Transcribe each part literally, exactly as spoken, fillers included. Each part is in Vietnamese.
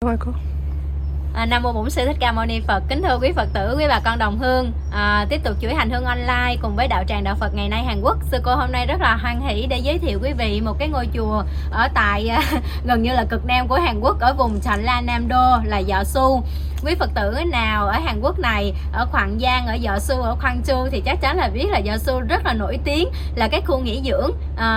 mời cô. À, Nam Mô Bổn Sư Thích Ca Mâu Ni Phật. Kính thưa quý Phật tử, quý bà con đồng hương, à, tiếp tục chuỗi hành hương online cùng với đạo tràng đạo Phật ngày nay Hàn Quốc. Sư cô hôm nay rất là hoan hỷ để giới thiệu quý vị một cái ngôi chùa ở tại gần như là cực nam của Hàn Quốc, ở vùng Chọn La Nam Đô là Yeosu. Quý Phật tử nào ở Hàn Quốc này, ở Hoàng Giang, ở Yeosu, ở Gwangju thì chắc chắn là biết là Yeosu rất là nổi tiếng là cái khu nghỉ dưỡng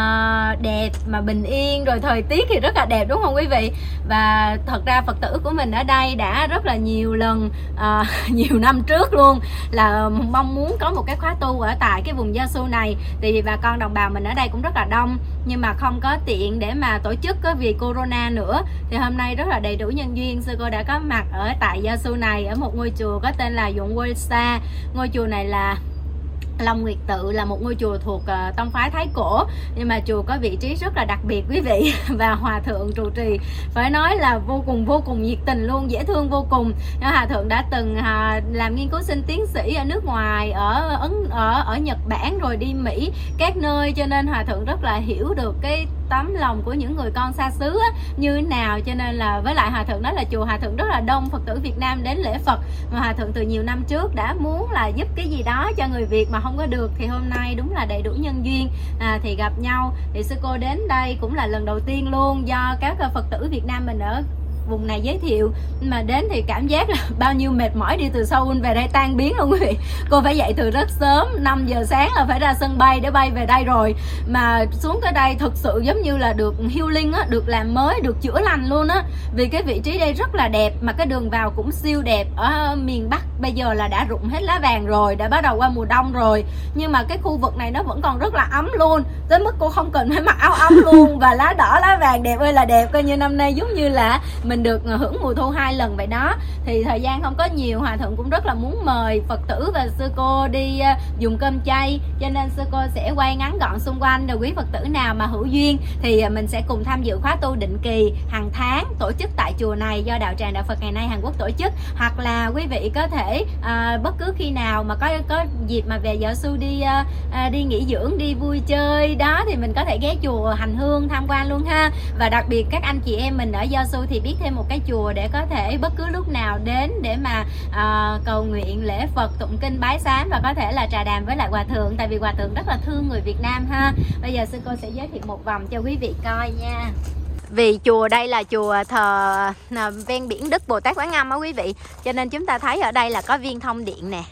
à, đẹp mà bình yên, rồi thời tiết thì rất là đẹp, đúng không quý vị? Và thật ra Phật tử của mình ở đây đã rất là nhiều lần à, nhiều năm trước luôn là mong muốn có một cái khóa tu ở tại cái vùng Yeosu này, thì bà con đồng bào mình ở đây cũng rất là đông nhưng mà không có tiện để mà tổ chức vì corona nữa. Thì hôm nay rất là đầy đủ nhân duyên, sư cô đã có mặt ở tại Yeosu này, ở một ngôi chùa có tên là Dụng Wolsa. Ngôi chùa này là Long Nguyệt Tự, là một ngôi chùa thuộc uh, tông phái Thái Cổ, nhưng mà chùa có vị trí rất là đặc biệt quý vị. Và hòa thượng trụ trì phải nói là vô cùng vô cùng nhiệt tình luôn, dễ thương vô cùng. Hòa thượng đã từng uh, làm nghiên cứu sinh tiến sĩ ở nước ngoài, ở ấn ở ở Nhật Bản, rồi đi Mỹ các nơi, cho nên hòa thượng rất là hiểu được cái tấm lòng của những người con xa xứ á, như thế nào. Cho nên là với lại hòa thượng đó là chùa hòa thượng rất là đông Phật tử Việt Nam đến lễ Phật, mà hòa thượng từ nhiều năm trước đã muốn là giúp cái gì đó cho người Việt mà không có được, thì hôm nay đúng là đầy đủ nhân duyên à, thì gặp nhau. Thì sư cô đến đây cũng là lần đầu tiên luôn, do các Phật tử Việt Nam mình ở vùng này giới thiệu, mà đến thì cảm giác là bao nhiêu mệt mỏi đi từ Seoul về đây tan biến luôn quý vị. Cô phải dậy từ rất sớm, năm giờ sáng là phải ra sân bay để bay về đây rồi, mà xuống tới đây thực sự giống như là được healing á, được làm mới, được chữa lành luôn á. Vì cái vị trí đây rất là đẹp, mà cái đường vào cũng siêu đẹp. Ở miền Bắc bây giờ là đã rụng hết lá vàng rồi, đã bắt đầu qua mùa đông rồi, nhưng mà cái khu vực này nó vẫn còn rất là ấm luôn, tới mức cô không cần phải mặc áo ấm luôn. Và lá đỏ lá vàng đẹp ơi là đẹp, coi như năm nay giống như là mình được hưởng mùa thu hai lần vậy đó. Thì thời gian không có nhiều, hòa thượng cũng rất là muốn mời Phật tử và sư cô đi uh, dùng cơm chay, cho nên sư cô sẽ quay ngắn gọn xung quanh, rồi quý Phật tử nào mà hữu duyên thì uh, mình sẽ cùng tham dự khóa tu định kỳ hàng tháng tổ chức tại chùa này do đạo tràng đạo Phật ngày nay Hàn Quốc tổ chức. Hoặc là quý vị có thể uh, bất cứ khi nào mà có có dịp mà về Yeosu đi uh, uh, đi nghỉ dưỡng, đi vui chơi đó, thì mình có thể ghé chùa hành hương tham quan luôn ha. Và đặc biệt các anh chị em mình ở Yeosu thì biết thêm một cái chùa để có thể bất cứ lúc nào đến để mà uh, cầu nguyện lễ Phật, tụng kinh, bái sám và có thể là trà đàm với lại hòa thượng, tại vì hòa thượng rất là thương người Việt Nam ha. Bây giờ sư cô sẽ giới thiệu một vòng cho quý vị coi nha. Vì chùa đây là chùa thờ ven biển Đức Bồ Tát Quán Âm á quý vị, cho nên chúng ta thấy ở đây là có viên thông điện nè.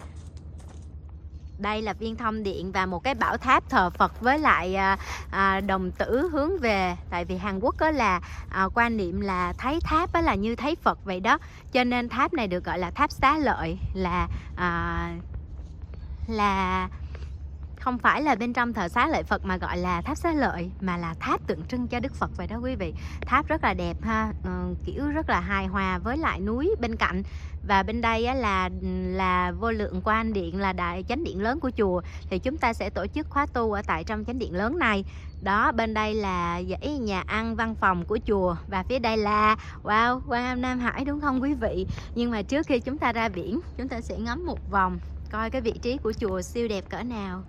Đây là viên thông điện và một cái bảo tháp thờ Phật với lại à, à, đồng tử hướng về. Tại vì Hàn Quốc đó là à, quan niệm là thấy tháp đó là như thấy Phật vậy đó, cho nên tháp này được gọi là tháp Xá Lợi, là à, là không phải là bên trong thờ Xá Lợi Phật mà gọi là tháp Xá Lợi, mà là tháp tượng trưng cho Đức Phật vậy đó quý vị. Tháp rất là đẹp ha, ừ, kiểu rất là hài hòa với lại núi bên cạnh. Và bên đây á, là là vô lượng quan điện, là đại chánh điện lớn của chùa, thì chúng ta sẽ tổ chức khóa tu ở tại trong chánh điện lớn này. Đó, bên đây là dãy nhà ăn văn phòng của chùa, và phía đây là wow, Quan Âm Nam Hải đúng không quý vị? Nhưng mà trước khi chúng ta ra biển, chúng ta sẽ ngắm một vòng coi cái vị trí của chùa siêu đẹp cỡ nào.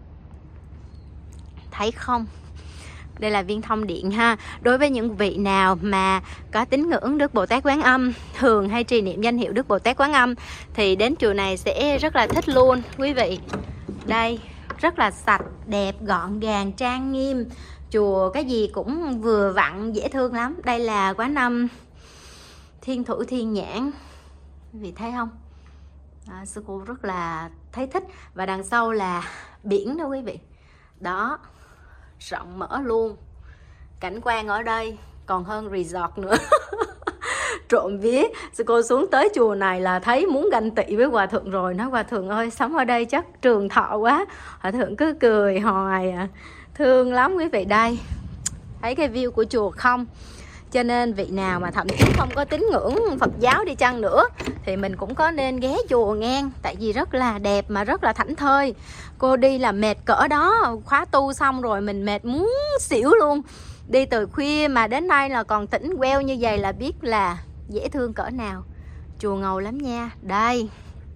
Thấy không? Đây là viên thông điện ha. Đối với những vị nào mà có tín ngưỡng Đức Bồ Tát Quán Âm, thường hay trì niệm danh hiệu Đức Bồ Tát Quán Âm, thì đến chùa này sẽ rất là thích luôn quý vị. Đây rất là sạch, đẹp, gọn gàng, trang nghiêm. Chùa cái gì cũng vừa vặn, dễ thương lắm. Đây là Quán Âm Thiên Thủ Thiên Nhãn, quý vị thấy không? À, sư cô rất là thấy thích. Và đằng sau là biển đó quý vị. Đó, rộng mở luôn. Cảnh quan ở đây còn hơn resort nữa. Trộm vía sư cô xuống tới chùa này là thấy muốn ganh tị với hòa thượng rồi. Nói hòa thượng ơi, sống ở đây chắc trường thọ quá. Hòa thượng cứ cười hoài à. Thương lắm quý vị. Đây, thấy cái view của chùa không? Cho nên vị nào mà thậm chí không có tín ngưỡng Phật giáo đi chăng nữa thì mình cũng có nên ghé chùa ngang. Tại vì rất là đẹp mà rất là thảnh thơi. Cô đi là mệt cỡ đó, khóa tu xong rồi mình mệt muốn xỉu luôn. Đi từ khuya mà đến nay là còn tỉnh queo như vậy là biết là dễ thương cỡ nào. Chùa ngầu lắm nha. Đây.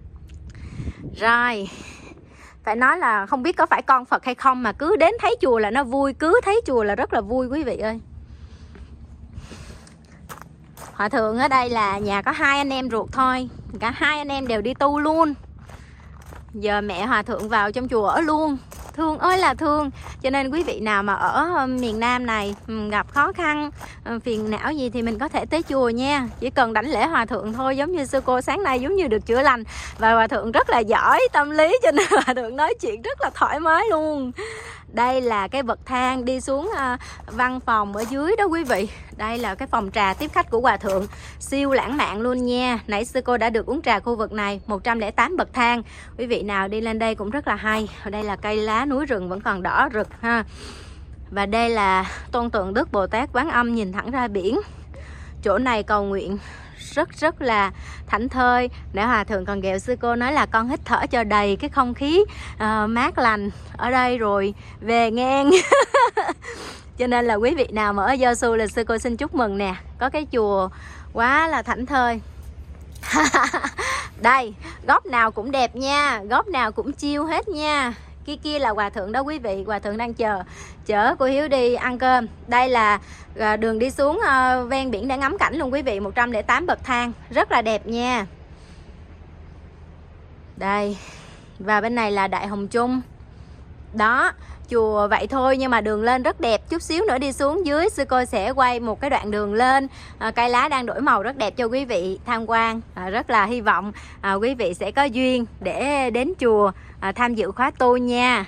Rồi, phải nói là không biết có phải con Phật hay không mà cứ đến thấy chùa là nó vui, cứ thấy chùa là rất là vui quý vị ơi. Hòa thượng ở đây là nhà có hai anh em ruột thôi, cả hai anh em đều đi tu luôn. Giờ mẹ hòa thượng vào trong chùa ở luôn, thương ơi là thương. Cho nên quý vị nào mà ở miền Nam này gặp khó khăn, phiền não gì thì mình có thể tới chùa nha. Chỉ cần đảnh lễ hòa thượng thôi. Giống như sư cô sáng nay giống như được chữa lành. Và hòa thượng rất là giỏi tâm lý, cho nên hòa thượng nói chuyện rất là thoải mái luôn. Đây là cái bậc thang đi xuống văn phòng ở dưới đó quý vị. Đây là cái phòng trà tiếp khách của hòa thượng, siêu lãng mạn luôn nha. Nãy sư cô đã được uống trà khu vực này, một trăm lẻ tám bậc thang. Quý vị nào đi lên đây cũng rất là hay. Ở đây là cây lá núi rừng vẫn còn đỏ rực ha. Và đây là tôn tượng Đức Bồ Tát Quán Âm nhìn thẳng ra biển. Chỗ này cầu nguyện rất rất là thảnh thơi. Để hòa thượng còn ghẹo sư cô nói là con hít thở cho đầy cái không khí uh, mát lành ở đây rồi về ngang. Cho nên là quý vị nào mà ở Jesu là sư cô xin chúc mừng nè. Có cái chùa quá là thảnh thơi. Đây, góc nào cũng đẹp nha, góc nào cũng chill hết nha. Kia kia là hòa thượng đó quý vị, hòa thượng đang chờ chở cô Hiếu đi ăn cơm. Đây là đường đi xuống uh, ven biển để ngắm cảnh luôn quý vị, một trăm lẻ tám bậc thang, rất là đẹp nha. Đây, và bên này là Đại Hồng Trung. Đó, chùa vậy thôi nhưng mà đường lên rất đẹp. Chút xíu nữa đi xuống dưới sư cô sẽ quay một cái đoạn đường lên, à, cây lá đang đổi màu rất đẹp cho quý vị tham quan. à, Rất là hy vọng à, quý vị sẽ có duyên để đến chùa à, tham dự khóa tu nha.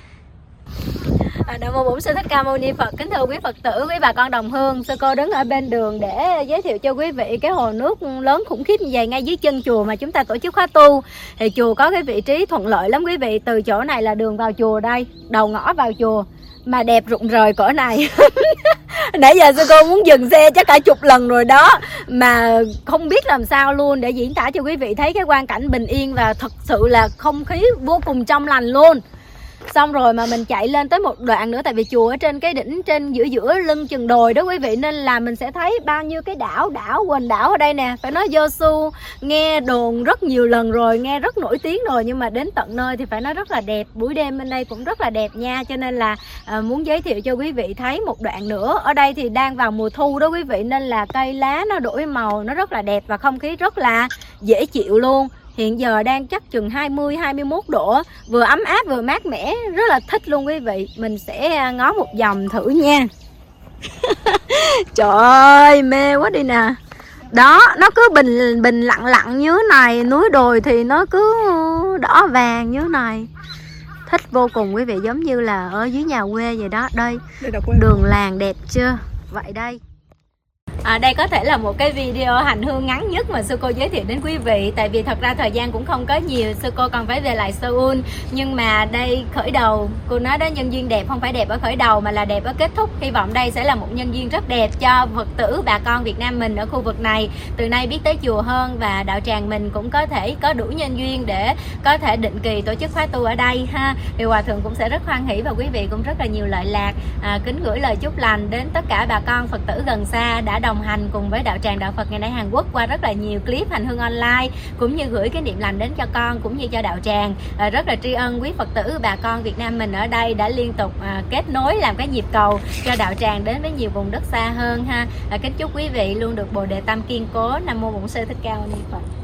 À, Nam mô Bổn Sư Thích Ca Mâu Ni Phật. Kính thưa quý Phật tử, quý bà con đồng hương, sư cô đứng ở bên đường để giới thiệu cho quý vị cái hồ nước lớn khủng khiếp như vậy ngay dưới chân chùa mà chúng ta tổ chức khóa tu. Thì chùa có cái vị trí thuận lợi lắm quý vị. Từ chỗ này là đường vào chùa đây, đầu ngõ vào chùa mà đẹp rụng rời cỡ này. Nãy giờ sư cô muốn dừng xe chắc cả chục lần rồi đó, mà không biết làm sao luôn để diễn tả cho quý vị thấy cái quang cảnh bình yên và thật sự là không khí vô cùng trong lành luôn. Xong rồi mà mình chạy lên tới một đoạn nữa, tại vì chùa ở trên cái đỉnh, trên giữa giữa lưng chừng đồi đó quý vị, nên là mình sẽ thấy bao nhiêu cái đảo, đảo, quỳnh đảo ở đây nè. Phải nói Jesu nghe đồn rất nhiều lần rồi, nghe rất nổi tiếng rồi, nhưng mà đến tận nơi thì phải nói rất là đẹp. Buổi đêm bên đây cũng rất là đẹp nha, cho nên là à, muốn giới thiệu cho quý vị thấy một đoạn nữa. Ở đây thì đang vào mùa thu đó quý vị, nên là cây lá nó đổi màu, nó rất là đẹp và không khí rất là dễ chịu luôn. Hiện giờ đang chắc chừng hai mươi hai mươi mốt độ, vừa ấm áp vừa mát mẻ, rất là thích luôn quý vị. Mình sẽ ngó một vòng thử nha. Trời ơi, mê quá đi nè. Đó, nó cứ bình bình lặng lặng như thế này, núi đồi thì nó cứ đỏ vàng như thế này. Thích vô cùng quý vị, giống như là ở dưới nhà quê vậy đó. Đây, đường làng đẹp chưa? Vậy đây. À, đây có thể là một cái video hành hương ngắn nhất mà sư cô giới thiệu đến quý vị. Tại vì thật ra thời gian cũng không có nhiều, sư cô còn phải về lại Seoul. Nhưng mà đây khởi đầu, cô nói đó, nhân duyên đẹp không phải đẹp ở khởi đầu mà là đẹp ở kết thúc. Hy vọng đây sẽ là một nhân duyên rất đẹp cho Phật tử, bà con Việt Nam mình ở khu vực này. Từ nay biết tới chùa hơn và đạo tràng mình cũng có thể có đủ nhân duyên để có thể định kỳ tổ chức khóa tu ở đây ha. Thì hòa thượng cũng sẽ rất hoan hỷ và quý vị cũng rất là nhiều lợi lạc. À, kính gửi lời chúc lành đến tất cả bà con Phật tử gần xa đã đồng hành cùng với đạo tràng đạo Phật ngày nay Hàn Quốc qua rất là nhiều clip hành hương online, cũng như gửi cái niệm lành đến cho con cũng như cho đạo tràng. À, rất là tri ân quý Phật tử bà con Việt Nam mình ở đây đã liên tục à, kết nối làm cái nhịp cầu cho đạo tràng đến với nhiều vùng đất xa hơn ha. À, kính chúc quý vị luôn được Bồ đề tâm kiên cố. Nam mô Bổn Sư Thích Ca Mâu Ni Phật.